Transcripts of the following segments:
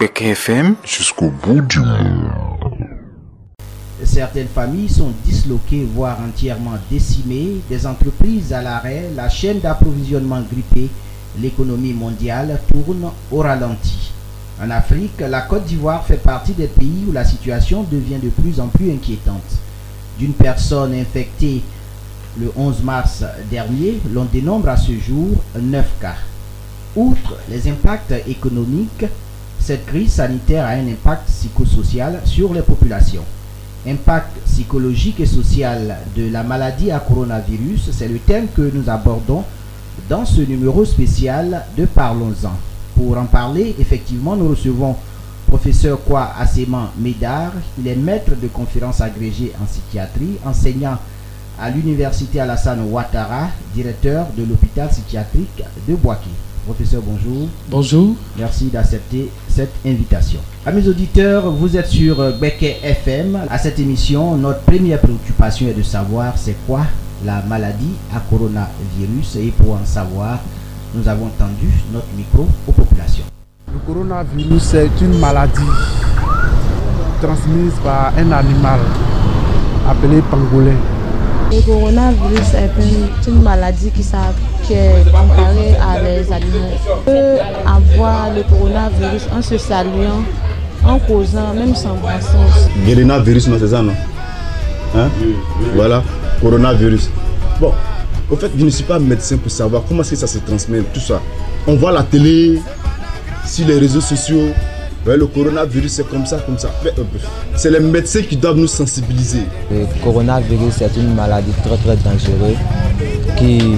Beck FM jusqu'au bout du monde. Certaines familles sont disloquées, voire entièrement décimées, des entreprises à l'arrêt, la chaîne d'approvisionnement grippée, l'économie mondiale tourne au ralenti. En Afrique, la Côte d'Ivoire fait partie des pays où la situation devient de plus en plus inquiétante. D'une personne infectée le 11 mars dernier, l'on dénombre à ce jour 9 cas. Outre les impacts économiques, cette crise sanitaire a un impact psychosocial sur les populations. Impact psychologique et social de la maladie à coronavirus, c'est le thème que nous abordons dans ce numéro spécial de Parlons-en. Pour en parler, effectivement, nous recevons professeur Kwa Asseman Médard. Il est maître de conférences agrégé en psychiatrie, enseignant à l'université Alassane Ouattara, directeur de l'hôpital psychiatrique de Bouaké. Professeur, bonjour. Bonjour. Merci d'accepter cette invitation. Amis auditeurs, vous êtes sur Beck FM. À cette émission, notre première préoccupation est de savoir c'est quoi la maladie à coronavirus. Et pour en savoir, nous avons tendu notre micro aux populations. Le coronavirus est une maladie transmise par un animal appelé pangolin. Le coronavirus est une maladie qui est comparée à les animaux. On peut avoir le coronavirus en se saluant, en causant, même sans brassage. Coronavirus, non, c'est ça, non? Hein? Voilà, coronavirus. Bon, au fait, je ne suis pas médecin pour savoir comment est-ce que ça se transmet, tout ça. On voit la télé, sur les réseaux sociaux, ouais, le coronavirus c'est comme ça, comme ça. Mais, c'est les médecins qui doivent nous sensibiliser. Le coronavirus c'est une maladie très très dangereuse qui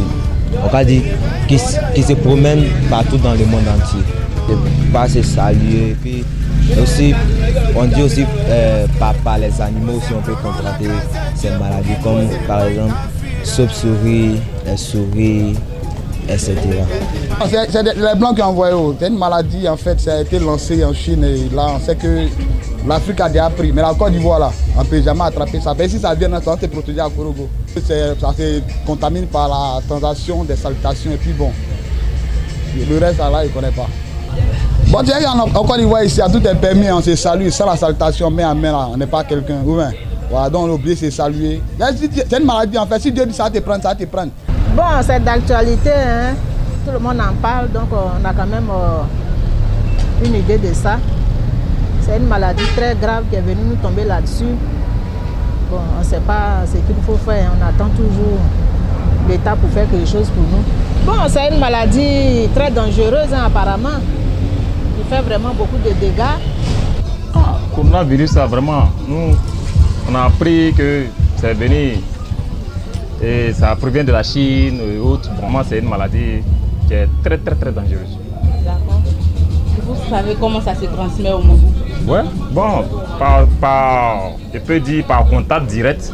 se promène partout dans le monde entier. Il ne pas se saluer. Puis aussi, on dit aussi par les animaux si on peut contracter ces maladies comme par exemple chauve-souris, les souris, etc. C'est les Blancs qui ont envoyé. C'est une maladie en fait, ça a été lancé en Chine et là on sait que l'Afrique a déjà pris. Mais la Côte d'Ivoire là, on ne peut jamais attraper ça. Mais si ça vient, on s'est protégé à Korogo. Ça se contamine par la transaction des salutations et puis bon. Le reste là, il ne connaît pas. Bon, tu sais, en Côte d'Ivoire ici, tout est permis, on se salue sans la salutation, main à main là, on n'est pas quelqu'un. Voilà, donc on oublie de se saluer. C'est une maladie en fait, si Dieu dit ça va te prendre, ça va te prendre. Bon, c'est d'actualité, hein. Tout le monde en parle, donc on a quand même une idée de ça. C'est une maladie très grave qui est venue nous tomber là-dessus. Bon, on ne sait pas ce qu'il faut faire, on attend toujours l'État pour faire quelque chose pour nous. Bon, c'est une maladie très dangereuse, hein, apparemment. Il fait vraiment beaucoup de dégâts. Coronavirus, ça vraiment, nous, on a appris que c'est venu. Et ça provient de la Chine et autres. Vraiment, c'est une maladie qui est très très très dangereuse. D'accord. Vous savez comment ça se transmet au monde? Ouais, bon, je peux dire par contact direct.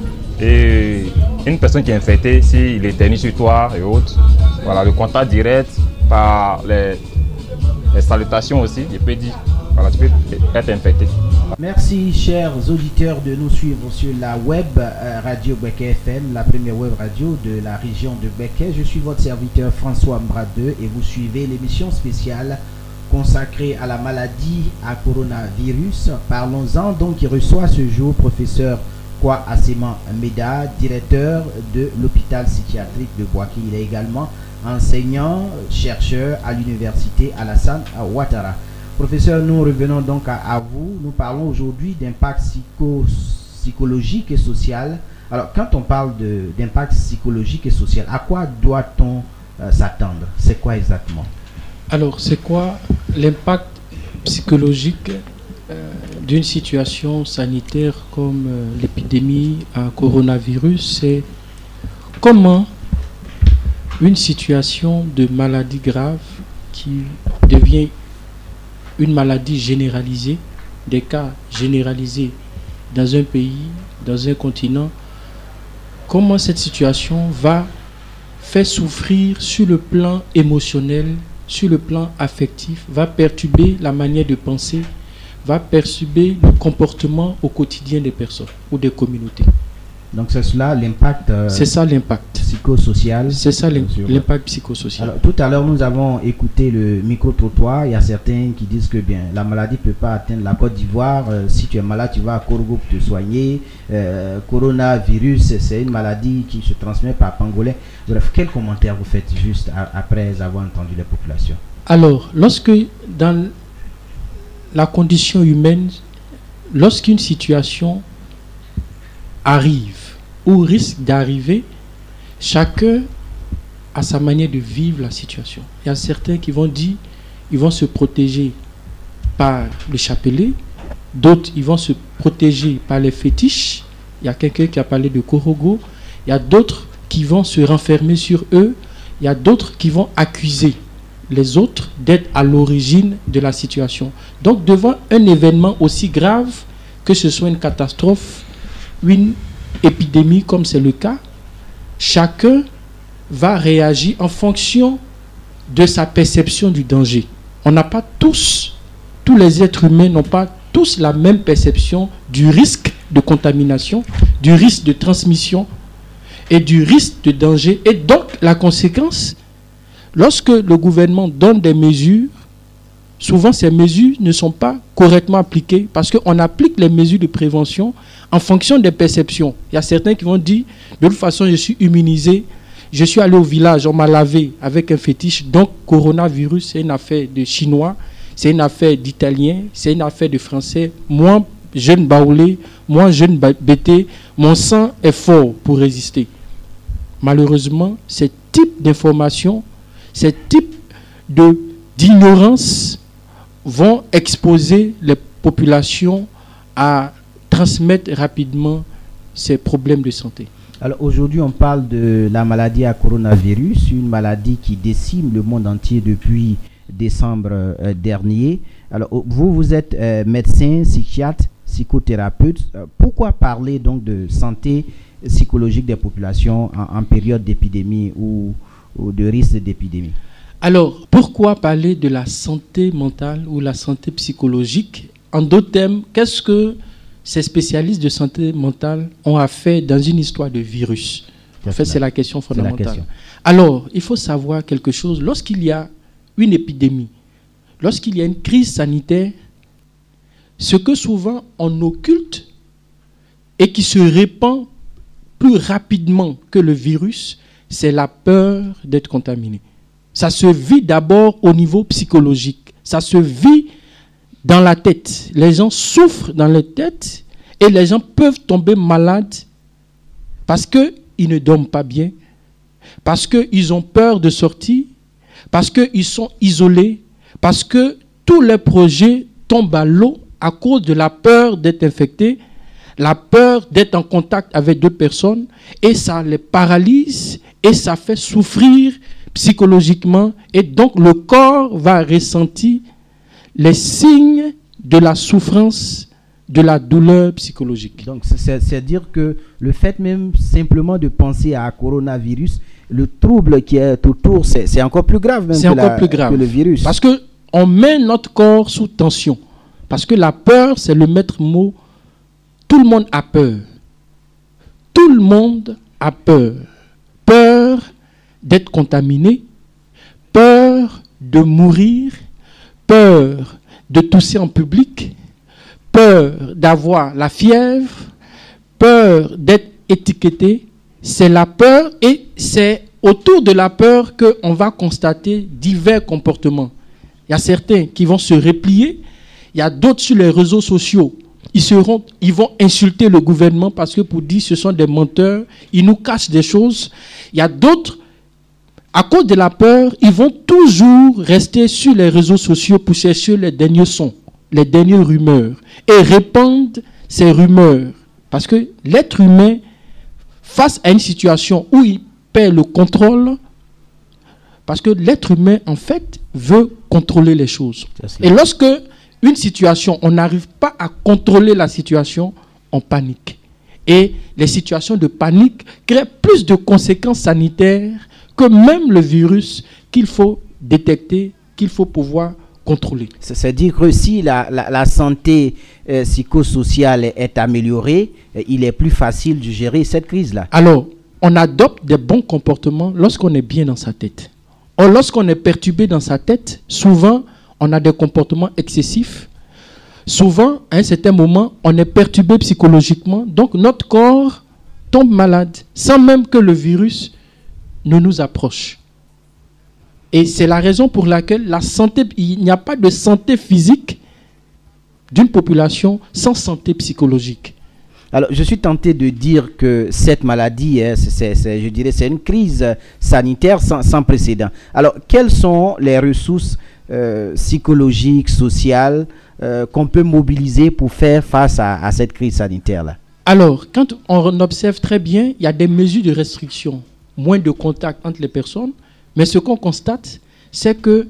Et une personne qui est infectée, s'il éternue sur toi et autres, voilà, le contact direct, par les salutations aussi, je peux dire, voilà, tu peux être infecté. Merci chers auditeurs de nous suivre sur la web radio Beck FM, la première web radio de la région de Beck. Je suis votre serviteur François Mbradeux et vous suivez l'émission spéciale consacrée à la maladie à coronavirus. Parlons-en donc, qui reçoit ce jour professeur Kwa Asseman Médard, directeur de l'hôpital psychiatrique de Bouaké. Il est également enseignant, chercheur à l'université Alassane Ouattara. Professeur, nous revenons donc à vous. Nous parlons aujourd'hui d'impact psychologique et social. Alors, quand on parle d'impact psychologique et social, à quoi doit-on s'attendre? C'est quoi exactement? Alors, c'est quoi l'impact psychologique d'une situation sanitaire comme l'épidémie à coronavirus? C'est comment une situation de maladie grave qui devient une maladie généralisée, des cas généralisés dans un pays, dans un continent, comment cette situation va faire souffrir sur le plan émotionnel, sur le plan affectif, va perturber la manière de penser, va perturber le comportement au quotidien des personnes ou des communautés. Donc c'est cela l'impact c'est ça l'impact psychosocial. C'est ça l'impact psychosocial. Alors, tout à l'heure, nous avons écouté le micro-trottoir. Il y a certains qui disent que bien, la maladie ne peut pas atteindre la Côte d'Ivoire. Si tu es malade, tu vas à Korogo pour te soigner. Coronavirus, c'est une maladie qui se transmet par pangolin. Bref, quel commentaire vous faites juste après avoir entendu les populations? Alors, lorsque dans la condition humaine, lorsqu'une situation arrive ou risque d'arriver, chacun a sa manière de vivre la situation. Il y a certains qui vont dire, ils vont se protéger par le chapelet, d'autres, ils vont se protéger par les fétiches. Il y a quelqu'un qui a parlé de Korogo. Il y a d'autres qui vont se renfermer sur eux. Il y a d'autres qui vont accuser les autres d'être à l'origine de la situation. Donc, devant un événement aussi grave, que ce soit une catastrophe, une épidémie comme c'est le cas, chacun va réagir en fonction de sa perception du danger. On n'a pas tous les êtres humains n'ont pas tous la même perception du risque de contamination, du risque de transmission et du risque de danger. Et donc, la conséquence, lorsque le gouvernement donne des mesures, souvent ces mesures ne sont pas correctement appliquées parce qu'on applique les mesures de prévention en fonction des perceptions. Il y a certains qui vont dire, de toute façon, je suis immunisé, je suis allé au village, on m'a lavé avec un fétiche, donc coronavirus, c'est une affaire de Chinois, c'est une affaire d'Italiens, c'est une affaire de Français. Moi, jeune baoulé, moi, jeune bété, mon sang est fort pour résister. Malheureusement, ce type d'information, ce type d'ignorance vont exposer les populations à transmettre rapidement ces problèmes de santé. Alors aujourd'hui, on parle de la maladie à coronavirus, une maladie qui décime le monde entier depuis décembre dernier. Alors vous êtes médecin, psychiatre, psychothérapeute. Pourquoi parler donc de santé psychologique des populations en période d'épidémie ou de risque d'épidémie? Alors, pourquoi parler de la santé mentale ou la santé psychologique? En d'autres termes, qu'est-ce que ces spécialistes de santé mentale ont à faire dans une histoire de virus? En fait, c'est la question fondamentale. Alors, il faut savoir quelque chose. Lorsqu'il y a une épidémie, lorsqu'il y a une crise sanitaire, ce que souvent on occulte et qui se répand plus rapidement que le virus, c'est la peur d'être contaminé. Ça se vit d'abord au niveau psychologique. Ça se vit dans la tête. Les gens souffrent dans la tête et les gens peuvent tomber malades parce qu'ils ne dorment pas bien, parce qu'ils ont peur de sortir, parce qu'ils sont isolés, parce que tous les projets tombent à l'eau à cause de la peur d'être infectés, la peur d'être en contact avec d'autres personnes, et ça les paralyse et ça fait souffrir psychologiquement, et donc le corps va ressentir les signes de la souffrance, de la douleur psychologique. Donc c'est-à-dire que le fait même simplement de penser à coronavirus, le trouble qui est autour, c'est encore plus grave même que le virus. Parce qu'on met notre corps sous tension. Parce que la peur, c'est le maître mot. Tout le monde a peur. Tout le monde a peur. Peur d'être contaminé, peur de mourir, peur de tousser en public, peur d'avoir la fièvre, peur d'être étiqueté. C'est la peur et c'est autour de la peur qu'on va constater divers comportements. Il y a certains qui vont se replier, il y a d'autres sur les réseaux sociaux. Ils vont insulter le gouvernement parce que pour dire ce sont des menteurs, ils nous cachent des choses. Il y a d'autres, à cause de la peur, ils vont toujours rester sur les réseaux sociaux pour chercher les derniers sons, les dernières rumeurs et répandre ces rumeurs. Parce que l'être humain, face à une situation où il perd le contrôle, parce que l'être humain, en fait, veut contrôler les choses. Et lorsque une situation, on n'arrive pas à contrôler la situation, on panique. Et les situations de panique créent plus de conséquences sanitaires que même le virus qu'il faut détecter, qu'il faut pouvoir contrôler. C'est-à-dire que si la santé psychosociale est améliorée, il est plus facile de gérer cette crise-là. Alors, on adopte des bons comportements lorsqu'on est bien dans sa tête. Or, lorsqu'on est perturbé dans sa tête, souvent, on a des comportements excessifs. Souvent, à un certain moment, on est perturbé psychologiquement. Donc, notre corps tombe malade sans même que le virus ne nous approche. Et c'est la raison pour laquelle il n'y a pas de santé physique d'une population sans santé psychologique. Alors, je suis tenté de dire que cette maladie, je dirais, c'est une crise sanitaire sans précédent. Alors, quelles sont les ressources psychologiques, sociales qu'on peut mobiliser pour faire face à cette crise sanitaire-là? Alors, quand on observe très bien, il y a des mesures de restriction, moins de contact entre les personnes, mais ce qu'on constate, c'est que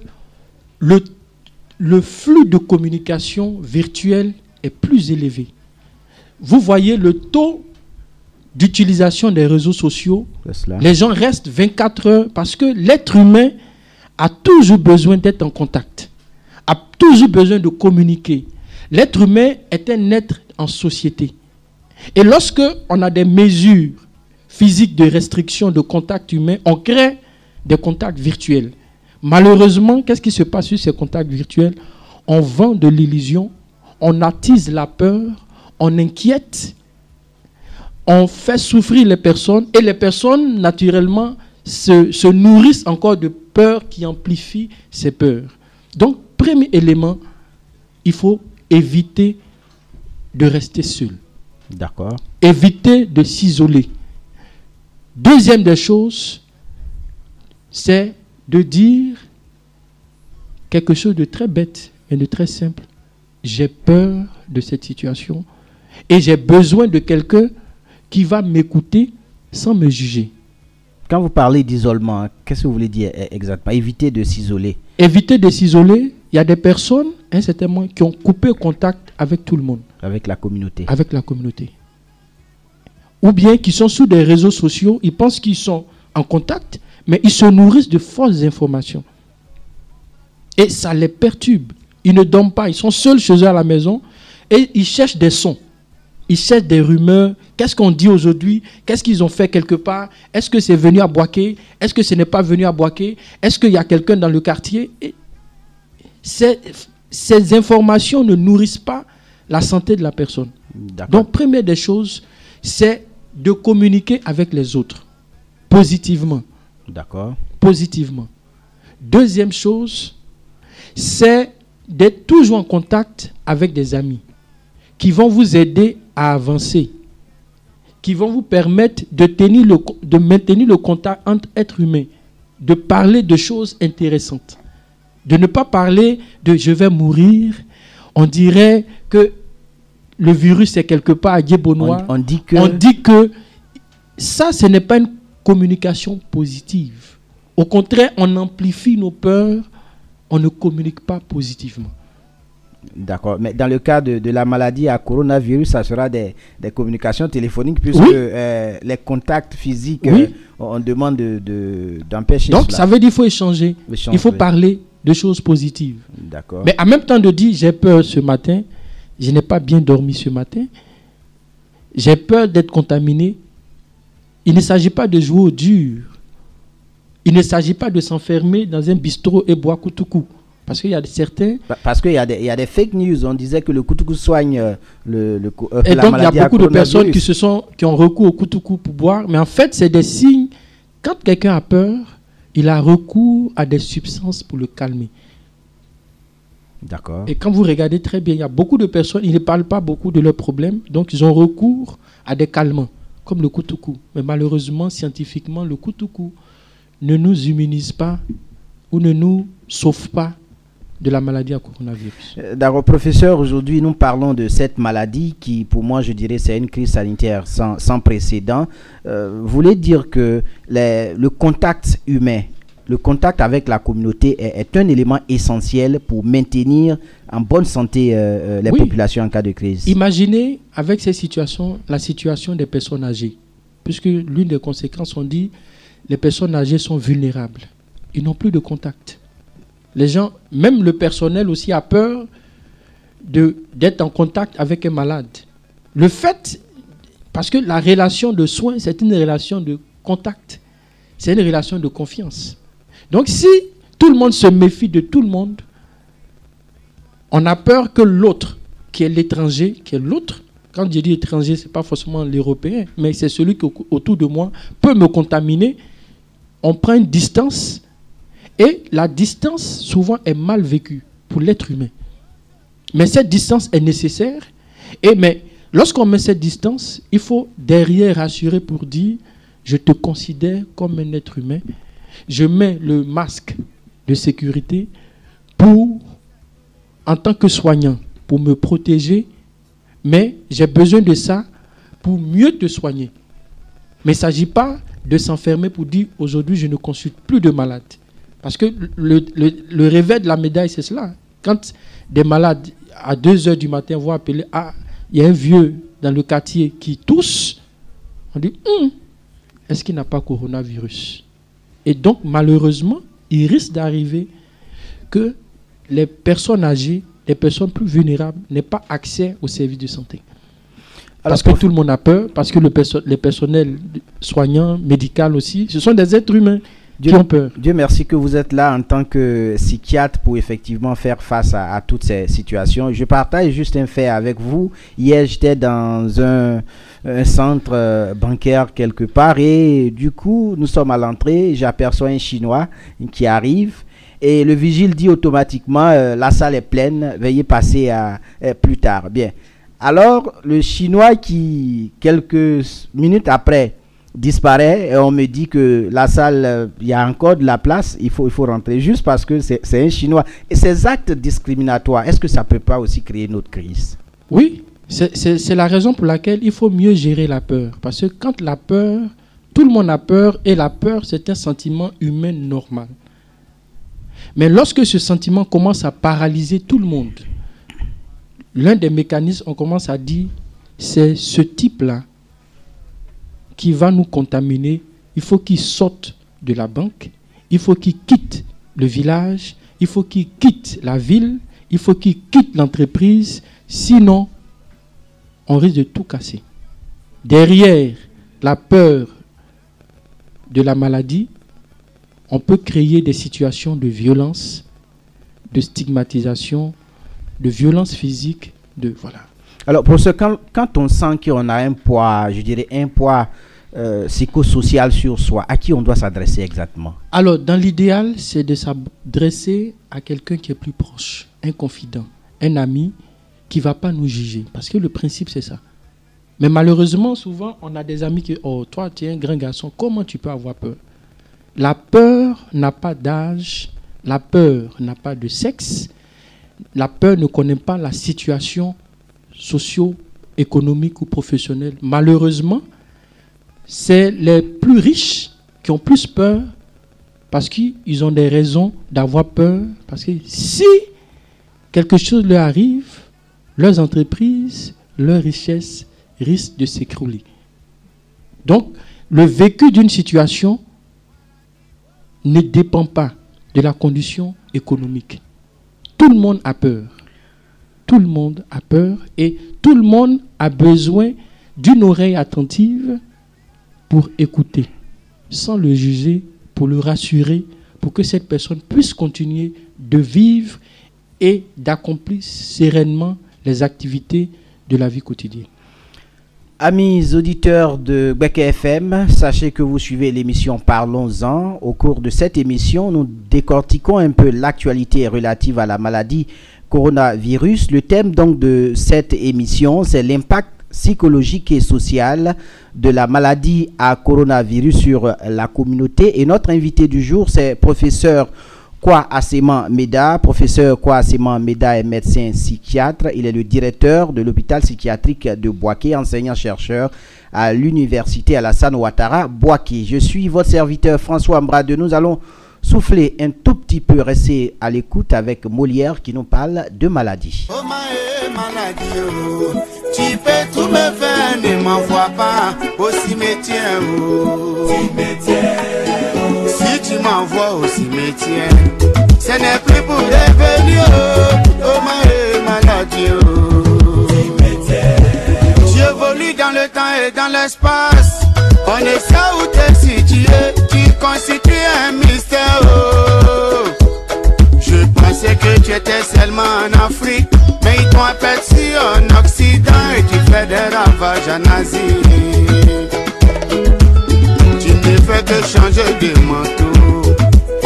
le flux de communication virtuelle est plus élevé. Vous voyez le taux d'utilisation des réseaux sociaux. Les gens restent 24 heures parce que l'être humain a toujours besoin d'être en contact, a toujours besoin de communiquer. L'être humain est un être en société. Et lorsque on a des mesures physiques de restriction de contact humain, on crée des contacts virtuels. Malheureusement, qu'est-ce qui se passe sur ces contacts virtuels? On vend de l'illusion, on attise la peur, on inquiète, on fait souffrir les personnes et les personnes, naturellement, se nourrissent encore de peurs qui amplifient ces peurs. Donc, premier élément, il faut éviter de rester seul. D'accord. Éviter de s'isoler. Deuxième des choses, c'est de dire quelque chose de très bête, mais de très simple. J'ai peur de cette situation et j'ai besoin de quelqu'un qui va m'écouter sans me juger. Quand vous parlez d'isolement, qu'est-ce que vous voulez dire exactement? Éviter de s'isoler. Éviter de s'isoler, il y a des personnes, certainement, qui ont coupé contact avec tout le monde. Avec la communauté. Avec la communauté. Ou bien qui sont sur des réseaux sociaux, ils pensent qu'ils sont en contact, mais ils se nourrissent de fausses informations. Et ça les perturbe. Ils ne dorment pas, ils sont seuls chez eux à la maison et ils cherchent des sons. Ils cherchent des rumeurs. Qu'est-ce qu'on dit aujourd'hui? Qu'est-ce qu'ils ont fait quelque part? Est-ce que c'est venu à Boaké? Est-ce que ce n'est pas venu à Boaké? Est-ce qu'il y a quelqu'un dans le quartier? Et ces informations ne nourrissent pas la santé de la personne. Donc, première des choses, c'est de communiquer avec les autres positivement. D'accord. Positivement. Deuxième chose, c'est d'être toujours en contact avec des amis qui vont vous aider à avancer, qui vont vous permettre de maintenir le contact entre êtres humains, de parler de choses intéressantes, de ne pas parler de « je vais mourir », on dirait que le virus est quelque part à Guébonnois. On dit que ça, ce n'est pas une communication positive. Au contraire, on amplifie nos peurs, on ne communique pas positivement. D'accord. Mais dans le cas de la maladie à coronavirus, ça sera des communications téléphoniques puisque les contacts physiques, on demande d'empêcher Donc, cela. ça veut dire qu'il faut échanger. Il faut parler de choses positives. D'accord. Mais en même temps de dire, j'ai peur ce matin, je n'ai pas bien dormi ce matin, j'ai peur d'être contaminé. Il ne s'agit pas de jouer au dur. Il ne s'agit pas de s'enfermer dans un bistrot et boire koutoukou. Parce qu'il y a certains... Parce qu'il y a des fake news. On disait que le koutoukou soigne et donc, il y a beaucoup de personnes qui ont recours au koutoukou pour boire. Mais en fait, c'est des signes. Quand quelqu'un a peur, il a recours à des substances pour le calmer. D'accord. Et quand vous regardez très bien, il y a beaucoup de personnes, ils ne parlent pas beaucoup de leurs problèmes. Donc, ils ont recours à des calmants, comme le koutoukou. Mais malheureusement, scientifiquement, le koutoukou ne nous immunise pas ou ne nous sauve pas de la maladie à coronavirus. D'accord, professeur, aujourd'hui nous parlons de cette maladie qui, pour moi, je dirais, c'est une crise sanitaire sans précédent. Vous voulez dire que le contact humain, le contact avec la communauté est un élément essentiel pour maintenir en bonne santé les populations en cas de crise. Imaginez avec ces situations, la situation des personnes âgées, puisque l'une des conséquences, on dit, les personnes âgées sont vulnérables. Ils n'ont plus de contact. Les gens, même le personnel aussi a peur d'être en contact avec un malade. Le fait, parce que la relation de soins, c'est une relation de contact. C'est une relation de confiance. Donc si tout le monde se méfie de tout le monde, on a peur que l'autre, qui est l'étranger, qui est l'autre, quand je dis étranger, ce n'est pas forcément l'Européen, mais c'est celui qui autour de moi peut me contaminer. On prend une distance et la distance souvent est mal vécue pour l'être humain. Mais cette distance est nécessaire. Mais lorsqu'on met cette distance, il faut derrière rassurer pour dire je te considère comme un être humain. Je mets le masque de sécurité en tant que soignant, pour me protéger, mais j'ai besoin de ça pour mieux te soigner. Mais il ne s'agit pas de s'enfermer pour dire aujourd'hui je ne consulte plus de malades. Parce que le revers de la médaille, c'est cela. Quand des malades à 2h du matin vont appeler, il y a un vieux dans le quartier qui tousse, on dit, est-ce qu'il n'a pas coronavirus? Et donc, malheureusement, il risque d'arriver que les personnes âgées, les personnes plus vulnérables, n'aient pas accès aux services de santé. Parce que tout le monde a peur, parce que les personnels soignants, médicaux aussi, ce sont des êtres humains qui ont peur. Dieu merci que vous êtes là en tant que psychiatre pour effectivement faire face à toutes ces situations. Je partage juste un fait avec vous. Hier, j'étais dans un centre bancaire quelque part et du coup, nous sommes à l'entrée. J'aperçois un Chinois qui arrive et le vigile dit automatiquement la salle est pleine, veuillez passer plus tard. Bien. Alors, le Chinois qui, quelques minutes après, disparaît et on me dit que la salle, il y a encore de la place, il faut rentrer juste parce que c'est un Chinois. Et ces actes discriminatoires, est-ce que ça ne peut pas aussi créer une autre crise? Oui, c'est la raison pour laquelle il faut mieux gérer la peur. Parce que quand la peur, tout le monde a peur et la peur, c'est un sentiment humain normal. Mais lorsque ce sentiment commence à paralyser tout le monde, l'un des mécanismes, on commence à dire, c'est ce type-là qui va nous contaminer. Il faut qu'il sorte de la banque, il faut qu'il quitte le village, il faut qu'il quitte la ville, il faut qu'il quitte l'entreprise, sinon on risque de tout casser. Derrière la peur de la maladie, on peut créer des situations de violence, de stigmatisation, de violence physique, voilà. Alors, pour ce, quand on sent qu'on a un poids, je dirais un poids psychosocial sur soi, à qui on doit s'adresser exactement? Alors, dans l'idéal, c'est de s'adresser à quelqu'un qui est plus proche, un confident, un ami qui ne va pas nous juger. Parce que le principe, c'est ça. Mais malheureusement, souvent, on a des amis qui disent, oh, toi, tu es un grand garçon, comment tu peux avoir peur? La peur n'a pas d'âge, la peur n'a pas de sexe, la peur ne connaît pas la situation socio-économique ou professionnelle. Malheureusement, c'est les plus riches qui ont plus peur parce qu'ils ont des raisons d'avoir peur. Parce que si quelque chose leur arrive, leurs entreprises, leurs richesses risquent de s'écrouler. Donc, le vécu d'une situation ne dépend pas de la condition économique. Tout le monde a peur. Tout le monde a peur et tout le monde a besoin d'une oreille attentive pour écouter, sans le juger, pour le rassurer, pour que cette personne puisse continuer de vivre et d'accomplir sereinement les activités de la vie quotidienne. Amis auditeurs de Gbeke FM, sachez que vous suivez l'émission Parlons-en. Au cours de cette émission, nous décortiquons un peu l'actualité relative à la maladie coronavirus. Le thème donc de cette émission, c'est l'impact psychologique et social de la maladie à coronavirus sur la communauté. Et notre invité du jour, c'est professeur Kwa Aseman Meda. Professeur Kwa Aseman Meda est médecin psychiatre. Il est le directeur de l'hôpital psychiatrique de Boaké, enseignant-chercheur à l'université Alassane Ouattara, Boaké. Je suis votre serviteur François Mbrade. Nous allons souffler un tout petit peu, rester à l'écoute avec Molière qui nous parle de maladie. Oh maladie, oh. Tu peux tout me faire, ne m'envoie pas au cimetière. Oh. Si tu m'envoies au cimetière, ce n'est plus pour revenir. Oh maladie. maladie. J'évolue dans le temps et dans l'espace. On est ça où t'es situé, tu constitues un mystère. Je pensais que tu étais seulement en Afrique, mais ils t'ont aperçu en Occident et tu fais des ravages en Asie. Tu ne fais que changer de manteau.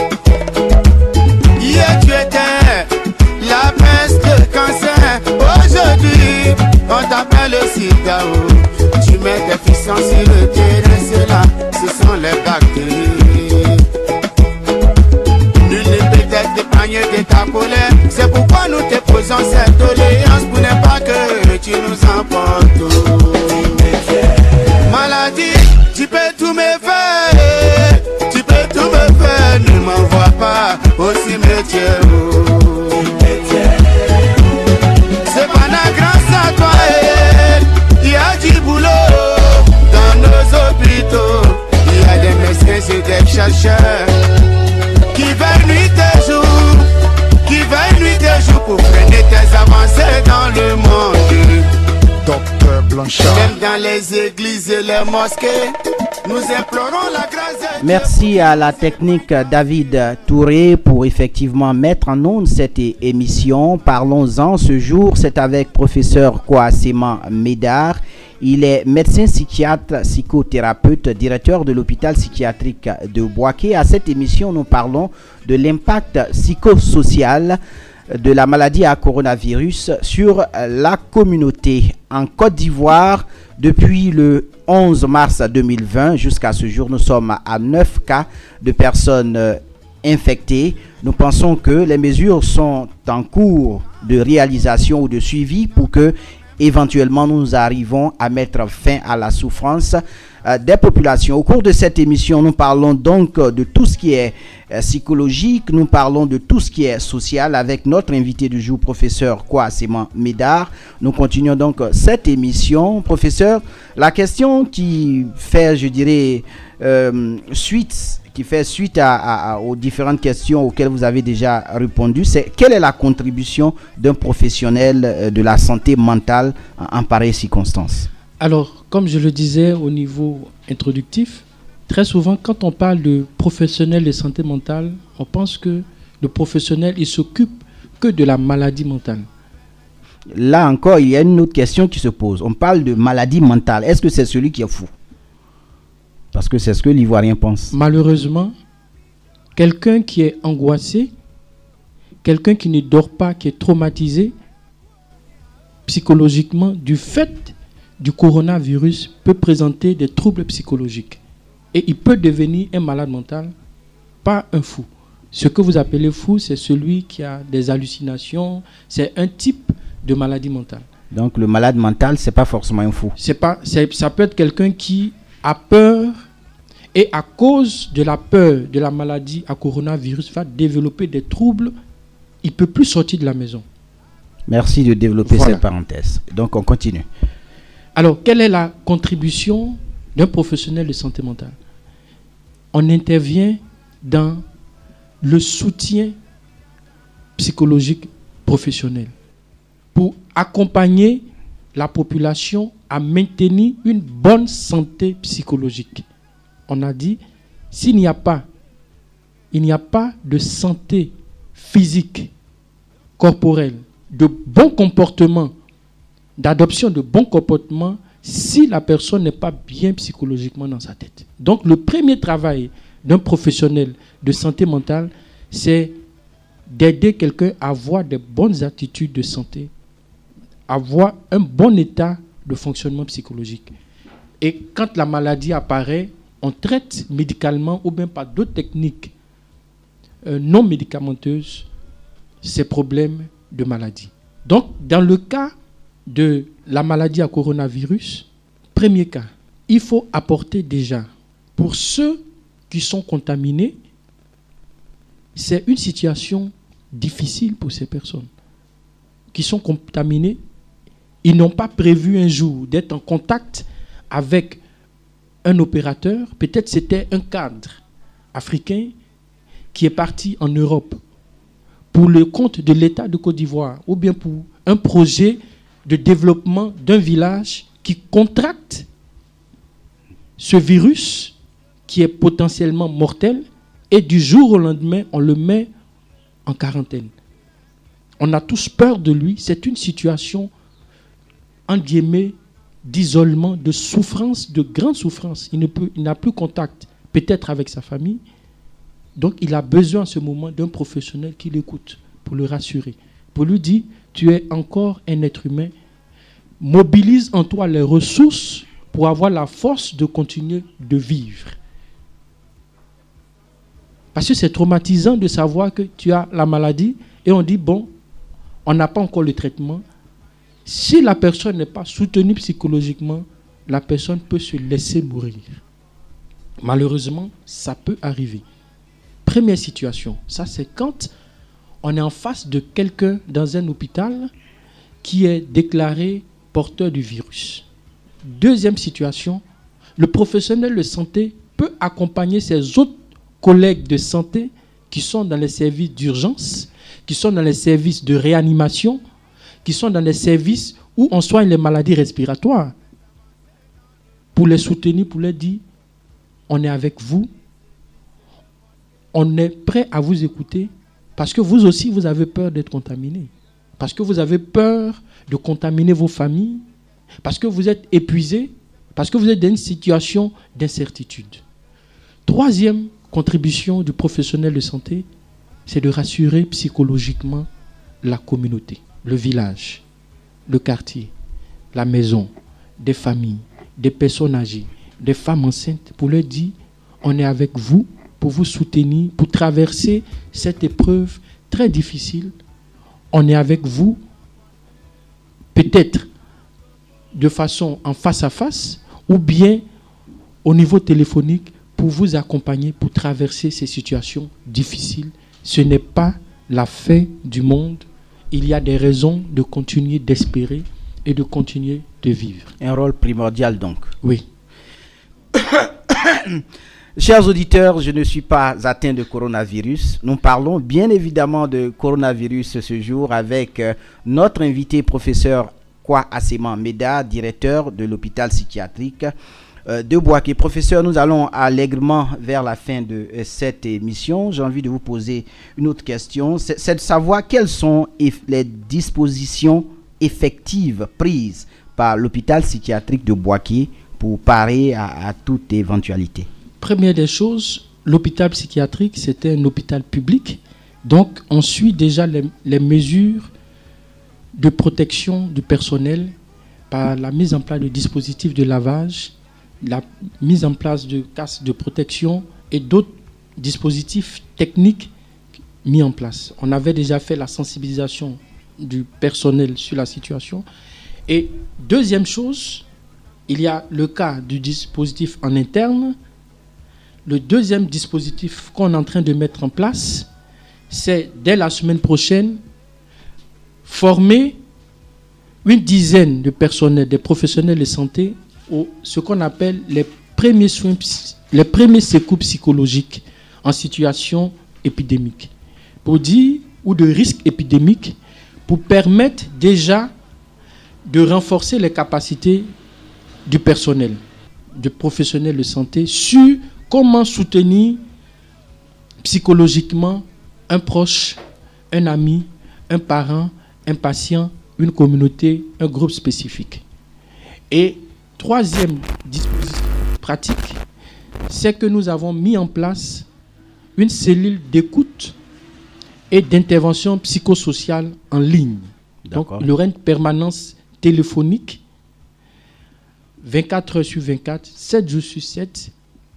Hier tu étais la peste, le cancer. Aujourd'hui on t'appelle le sida. Tu mets tes fissons sur le terrain, c'est là, ce sont les bactéries. Nul ne peut t'épargner de ta colère. C'est pourquoi nous te posons cette doléance, pour ne pas que tu nous emportes. Maladie, tu peux tout me faire, tu peux tout me faire, ne m'envoie pas au cimetière. C'est pendant grâce à toi, il y a du boulot dans nos hôpitaux. Il y a des médecins et des chercheurs qui veillent nuit et jour, qui veillent nuit et jour pour freiner tes avancées dans le monde. Docteur Blanchard. Même dans les églises et les mosquées, nous implorons la grâce. Merci à la technique David Touré pour effectivement mettre en onde cette émission. Parlons-en ce jour, c'est avec professeur Kwasema Médard. Il est médecin psychiatre, psychothérapeute, directeur de l'hôpital psychiatrique de Bouaké. À cette émission, nous parlons de l'impact psychosocial de la maladie à coronavirus sur la communauté. En Côte d'Ivoire, depuis le 11 mars 2020 jusqu'à ce jour, nous sommes à 9 cas de personnes infectées. Nous pensons que les mesures sont en cours de réalisation ou de suivi pour que éventuellement nous arrivons à mettre fin à la souffrance des populations. Au cours de cette émission, nous parlons donc de tout ce qui est psychologique, nous parlons de tout ce qui est social avec notre invité du jour, professeur Kwasema Médard. Nous continuons donc cette émission. Professeur, la question qui fait, je dirais, suite aux différentes questions auxquelles vous avez déjà répondu, c'est quelle est la contribution d'un professionnel de la santé mentale en pareille circonstance? Alors, comme je le disais au niveau introductif, très souvent quand on parle de professionnel de santé mentale, on pense que le professionnel, il s'occupe que de la maladie mentale. Là encore, il y a une autre question qui se pose. On parle de maladie mentale. Est-ce que c'est celui qui est fou? Parce que c'est ce que l'Ivoirien pense. Malheureusement, quelqu'un qui est angoissé, quelqu'un qui ne dort pas, qui est traumatisé psychologiquement du fait du coronavirus peut présenter des troubles psychologiques. Et il peut devenir un malade mental, pas un fou. Ce que vous appelez fou, c'est celui qui a des hallucinations. C'est un type de maladie mentale. Donc le malade mental, c'est pas forcément un fou. Ça peut être quelqu'un qui a peur et à cause de la peur de la maladie à coronavirus va développer des troubles. Il ne peut plus sortir de la maison. Merci de développer cette parenthèse. Donc on continue. Alors, quelle est la contribution d'un professionnel de santé mentale? On intervient dans le soutien psychologique professionnel pour accompagner la population à maintenir une bonne santé psychologique. On a dit, il n'y a pas de santé physique, corporelle, de bon comportement, d'adoption de bons comportements, si la personne n'est pas bien psychologiquement dans sa tête. Donc, le premier travail d'un professionnel de santé mentale, c'est d'aider quelqu'un à avoir des bonnes attitudes de santé, avoir un bon état de fonctionnement psychologique. Et quand la maladie apparaît, on traite médicalement ou bien par d'autres techniques non médicamenteuses ces problèmes de maladie. Donc, dans le cas de la maladie à coronavirus, premier cas, il faut apporter déjà, pour ceux qui sont contaminés, c'est une situation difficile pour ces personnes qui sont contaminées. Ils n'ont pas prévu un jour d'être en contact avec un opérateur. Peut-être c'était un cadre africain qui est parti en Europe pour le compte de l'État de Côte d'Ivoire ou bien pour un projet de développement d'un village qui contracte ce virus qui est potentiellement mortel et du jour au lendemain, on le met en quarantaine. On a tous peur de lui. C'est une situation, en guillemets, d'isolement, de souffrance, de grande souffrance. Il n'a plus contact, peut-être avec sa famille. Donc, il a besoin à ce moment d'un professionnel qui l'écoute pour le rassurer, pour lui dire, tu es encore un être humain, mobilise en toi les ressources pour avoir la force de continuer de vivre. Parce que c'est traumatisant de savoir que tu as la maladie et on dit, bon, on n'a pas encore le traitement. Si la personne n'est pas soutenue psychologiquement, la personne peut se laisser mourir. Malheureusement, ça peut arriver. Première situation, ça c'est quand on est en face de quelqu'un dans un hôpital qui est déclaré porteur du virus. Deuxième situation, le professionnel de santé peut accompagner ses autres collègues de santé qui sont dans les services d'urgence, qui sont dans les services de réanimation, qui sont dans les services où on soigne les maladies respiratoires, pour les soutenir, pour leur dire, on est avec vous, on est prêt à vous écouter, parce que vous aussi, vous avez peur d'être contaminé, parce que vous avez peur de contaminer vos familles, parce que vous êtes épuisé, parce que vous êtes dans une situation d'incertitude. Troisième contribution du professionnel de santé, c'est de rassurer psychologiquement la communauté, le village, le quartier, la maison, des familles, des personnes âgées, des femmes enceintes, pour leur dire, on est avec vous, pour vous soutenir, pour traverser cette épreuve très difficile. On est avec vous, peut-être de façon en face à face, ou bien au niveau téléphonique, pour vous accompagner, pour traverser ces situations difficiles. Ce n'est pas la fin du monde. Il y a des raisons de continuer d'espérer et de continuer de vivre. Un rôle primordial donc. Oui. Chers auditeurs, je ne suis pas atteint de coronavirus. Nous parlons bien évidemment de coronavirus ce jour avec notre invité professeur Kwa Asseman Meda, directeur de l'hôpital psychiatrique de Bouaké. Professeur, nous allons allègrement vers la fin de cette émission. J'ai envie de vous poser une autre question. C'est de savoir quelles sont les dispositions effectives prises par l'hôpital psychiatrique de Bouaké pour parer à toute éventualité. Première des choses, l'hôpital psychiatrique, c'était un hôpital public. Donc, on suit déjà les mesures de protection du personnel par la mise en place de dispositifs de lavage, la mise en place de casques de protection et d'autres dispositifs techniques mis en place. On avait déjà fait la sensibilisation du personnel sur la situation. Et deuxième chose, il y a le cas du dispositif en interne. Le deuxième dispositif qu'on est en train de mettre en place, c'est dès la semaine prochaine, former une dizaine de personnels, des professionnels de santé, ce qu'on appelle les premiers soins, les premiers secours psychologiques en situation épidémique, pour dire, ou de risque épidémique, pour permettre déjà de renforcer les capacités du personnel, du professionnel de santé, sur comment soutenir psychologiquement un proche, un ami, un parent, un patient, une communauté, un groupe spécifique. Et troisième dispositif pratique, c'est que nous avons mis en place une cellule d'écoute et d'intervention psychosociale en ligne. Donc, il y aura une permanence téléphonique 24 heures sur 24, 7 jours sur 7.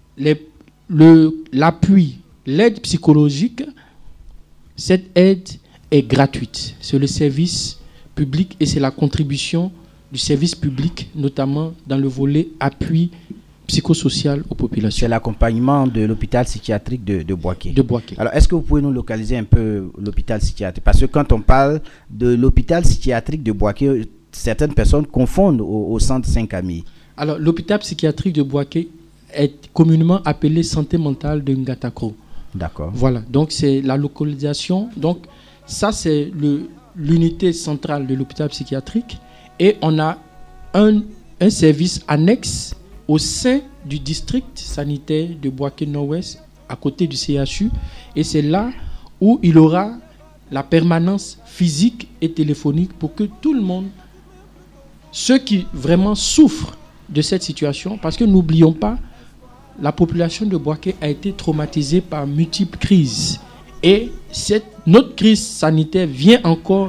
L'appui, l'aide psychologique, cette aide est gratuite. C'est le service public et c'est la contribution du service public, notamment dans le volet appui psychosocial aux populations. C'est l'accompagnement de l'hôpital psychiatrique de Bouaké. De Bouaké. Alors, est-ce que vous pouvez nous localiser un peu l'hôpital psychiatrique? Parce que quand on parle de l'hôpital psychiatrique de Bouaké, certaines personnes confondent au centre Saint-Camille. Alors, l'hôpital psychiatrique de Bouaké est communément appelé santé mentale de Ngatakro. D'accord. Voilà, donc c'est la localisation. Donc, ça, c'est l'unité centrale de l'hôpital psychiatrique et on a un service annexe au sein du district sanitaire de Bouaké Nord-Ouest, à côté du CHU. Et c'est là où il aura la permanence physique et téléphonique pour que tout le monde, ceux qui vraiment souffrent de cette situation, parce que n'oublions pas, la population de Bouaké a été traumatisée par multiples crises. Et notre crise sanitaire vient encore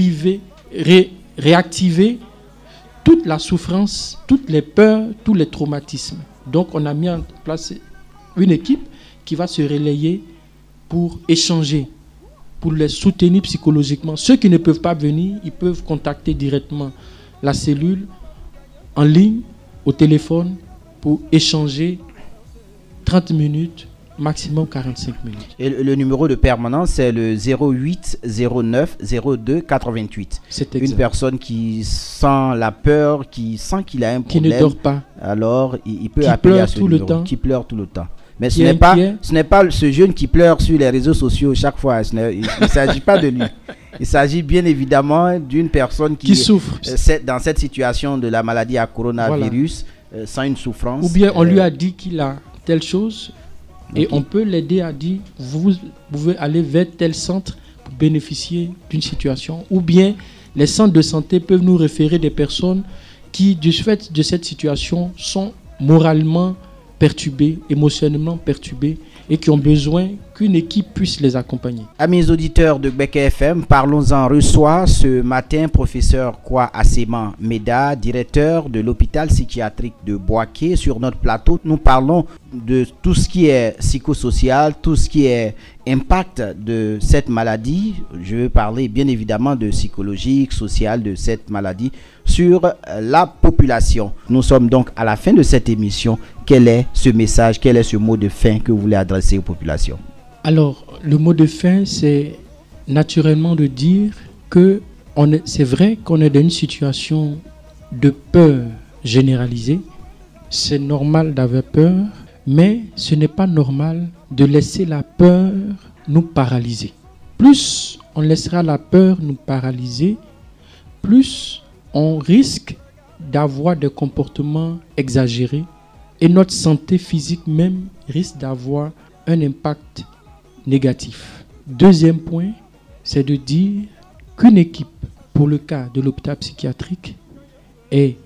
réactiver toute la souffrance, toutes les peurs, tous les traumatismes. Donc on a mis en place une équipe qui va se relayer pour échanger, pour les soutenir psychologiquement. Ceux qui ne peuvent pas venir, ils peuvent contacter directement la cellule en ligne, au téléphone, pour échanger 30 minutes, maximum 45 minutes. Et le numéro de permanence, c'est le 08 09 02 88. C'est exact. Une personne qui sent la peur, qui sent qu'il a un problème, qui ne dort pas, alors il peut appeler à ce numéro, qui pleure tout le temps. Mais ce n'est pas ce jeune qui pleure sur les réseaux sociaux chaque fois. Il ne s'agit pas de lui. Il s'agit bien évidemment d'une personne qui souffre dans cette situation de la maladie à coronavirus, sans une souffrance. Ou bien on lui a dit qu'il a telle chose et on peut l'aider à dire vous pouvez aller vers tel centre pour bénéficier d'une situation. Ou bien les centres de santé peuvent nous référer des personnes qui, du fait de cette situation, sont moralement perturbés, émotionnellement perturbés et qui ont besoin qu'une équipe puisse les accompagner. Amis auditeurs de Beck FM, parlons-en reçoit ce matin professeur Kwa Asseman Meda, directeur de l'hôpital psychiatrique de Bouaké. Sur notre plateau, nous parlons de tout ce qui est psychosocial, tout ce qui est impact de cette maladie. Je veux parler bien évidemment de psychologique, social de cette maladie sur la population. Nous sommes donc à la fin de cette émission. Quel est ce message, quel est ce mot de fin que vous voulez adresser aux populations? Alors, le mot de fin, c'est naturellement de dire que c'est vrai qu'on est dans une situation de peur généralisée. C'est normal d'avoir peur, mais ce n'est pas normal de laisser la peur nous paralyser. Plus on laissera la peur nous paralyser, plus on risque d'avoir des comportements exagérés et notre santé physique même risque d'avoir un impact négatif. Deuxième point, c'est de dire qu'une équipe, pour le cas de l'hôpital psychiatrique, est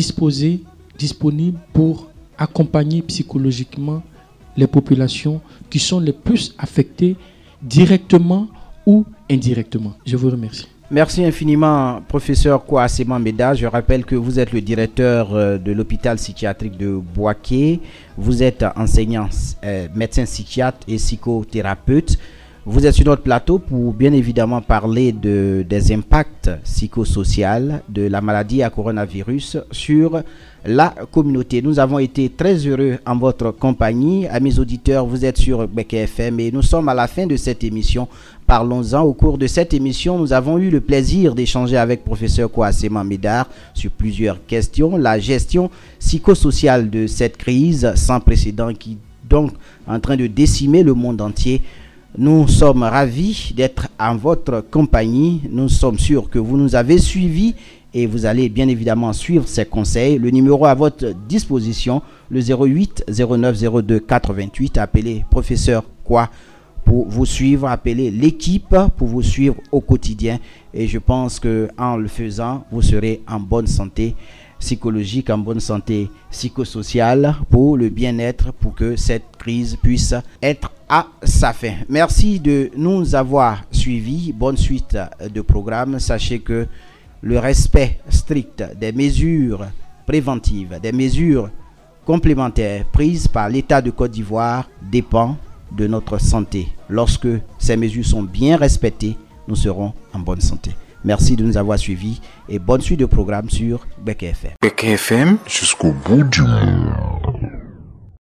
disponible pour accompagner psychologiquement les populations qui sont les plus affectées directement ou indirectement. Je vous remercie. Merci infiniment, professeur Kwa Asseman Meda. Je rappelle que vous êtes le directeur de l'hôpital psychiatrique de Bouaké. Vous êtes enseignant, médecin psychiatre et psychothérapeute. Vous êtes sur notre plateau pour bien évidemment parler des impacts psychosociaux de la maladie à coronavirus sur la communauté. Nous avons été très heureux en votre compagnie. Amis auditeurs, vous êtes sur Beck FM et nous sommes à la fin de cette émission. Parlons-en. Au cours de cette émission, nous avons eu le plaisir d'échanger avec professeur Kwa Asseman Meda sur plusieurs questions. La gestion psychosociale de cette crise sans précédent qui donc en train de décimer le monde entier. Nous sommes ravis d'être en votre compagnie. Nous sommes sûrs que vous nous avez suivis et vous allez bien évidemment suivre ces conseils. Le numéro à votre disposition, le 08 09 02 88. Appelez professeur Kwa pour vous suivre, appelez l'équipe pour vous suivre au quotidien. Et je pense qu'en le faisant, vous serez en bonne santé psychologique, en bonne santé psychosociale pour le bien-être, pour que cette crise puisse être à sa fin. Merci de nous avoir suivis. Bonne suite de programme. Sachez que le respect strict des mesures préventives, des mesures complémentaires prises par l'État de Côte d'Ivoire dépend de notre santé. Lorsque ces mesures sont bien respectées, nous serons en bonne santé. Merci de nous avoir suivis et bonne suite de programme sur Beck FM. Beck FM jusqu'au bout du monde.